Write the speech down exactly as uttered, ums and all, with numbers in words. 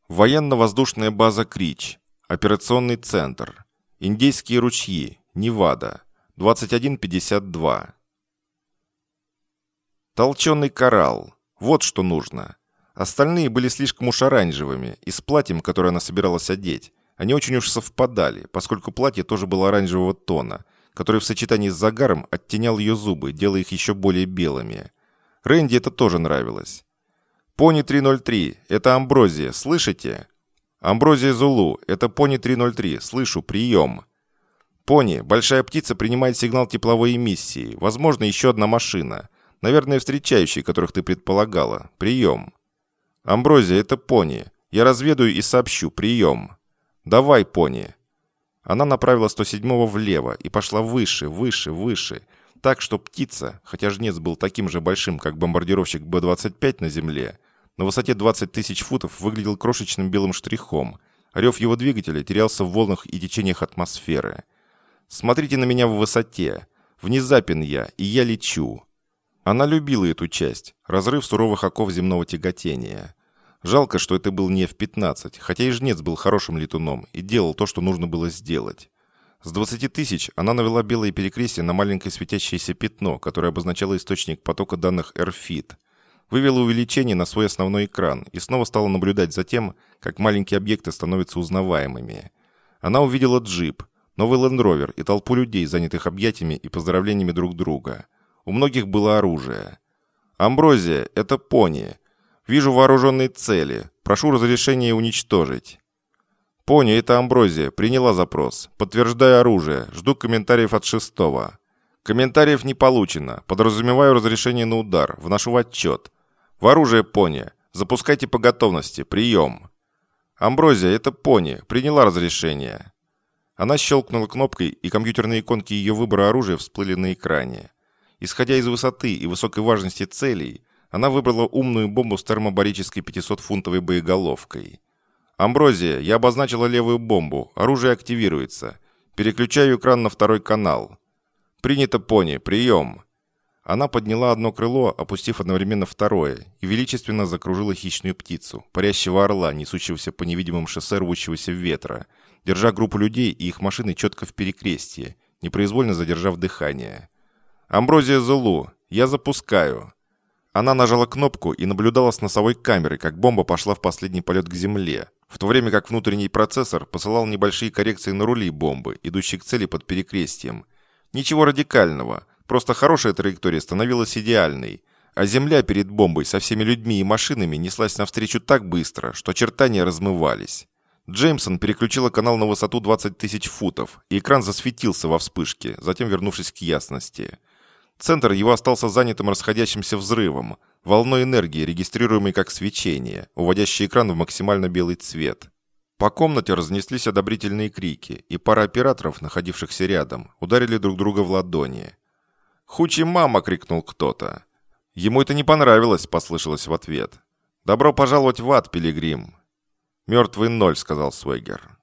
Военно-воздушная база Крич. Операционный центр. Индейские ручьи. Невада. двадцать один пятьдесят два. Толченый коралл. Вот что нужно. Остальные были слишком уж оранжевыми, и с платьем, которое она собиралась одеть, они очень уж совпадали, поскольку платье тоже было оранжевого тона, который в сочетании с загаром оттенял ее зубы, делая их еще более белыми. Рэнди это тоже нравилось. «Пони три ноль три, это Амброзия, слышите?» «Амброзия Зулу, это Пони три ноль три, слышу, прием». «Пони, большая птица принимает сигнал тепловой эмиссии, возможно, еще одна машина. Наверное, встречающие, которых ты предполагала. Прием». «Амброзия, это Пони. Я разведаю и сообщу. Прием». «Давай, Пони». Она направила сто седьмого влево и пошла выше, выше, выше, так что птица, хотя жнец был таким же большим, как бомбардировщик Бэ двадцать пять на земле, на высоте двадцать тысяч футов выглядел крошечным белым штрихом, а рев его двигателя терялся в волнах и течениях атмосферы. «Смотрите на меня в высоте. Внезапен я, и я лечу». Она любила эту часть, разрыв суровых оков земного тяготения. Жалко, что это был не эф пятнадцать, хотя и жнец был хорошим летуном и делал то, что нужно было сделать. С двадцати тысяч она навела белое перекрестие на маленькое светящееся пятно, которое обозначало источник потока данных AirFit. Вывела увеличение на свой основной экран и снова стала наблюдать за тем, как маленькие объекты становятся узнаваемыми. Она увидела джип, новый Land Rover и толпу людей, занятых объятиями и поздравлениями друг друга. У многих было оружие. «Амброзия, это Пони. Вижу вооруженные цели. Прошу разрешения уничтожить». «Пони, это Амброзия. Приняла запрос. Подтверждаю оружие. Жду комментариев от шестого». «Комментариев не получено. Подразумеваю разрешение на удар. Вношу в отчет». «В оружие, Пони. Запускайте по готовности. Прием». «Амброзия, это Пони. Приняла разрешение». Она щелкнула кнопкой, и компьютерные иконки ее выбора оружия всплыли на экране. Исходя из высоты и высокой важности целей, она выбрала умную бомбу с термобарической пятисотфунтовой боеголовкой. «Амброзия, я обозначила левую бомбу. Оружие активируется. Переключаю экран на второй канал». «Принято, Пони. Прием». Она подняла одно крыло, опустив одновременно второе, и величественно закружила хищную птицу, парящего орла, несущегося по невидимым шоссе рвущегося ветра, держа группу людей и их машины четко в перекрестье, непроизвольно задержав дыхание. «Амброзия Зулу, я запускаю». Она нажала кнопку и наблюдала с носовой камеры, как бомба пошла в последний полет к земле, в то время как внутренний процессор посылал небольшие коррекции на рули бомбы, идущие к цели под перекрестием. Ничего радикального, просто хорошая траектория становилась идеальной, а земля перед бомбой со всеми людьми и машинами неслась навстречу так быстро, что очертания размывались. Джеймсон переключила канал на высоту двадцать тысяч футов, и экран засветился во вспышке, затем вернувшись к ясности. Центр его остался занятым расходящимся взрывом, волной энергии, регистрируемой как свечение, уводящей экран в максимально белый цвет. По комнате разнеслись одобрительные крики, и пара операторов, находившихся рядом, ударили друг друга в ладони. «Хучи мама!» — крикнул кто-то. «Ему это не понравилось!» — послышалось в ответ. «Добро пожаловать в ад, пилигрим!» «Мертвый ноль», — сказал Свегер.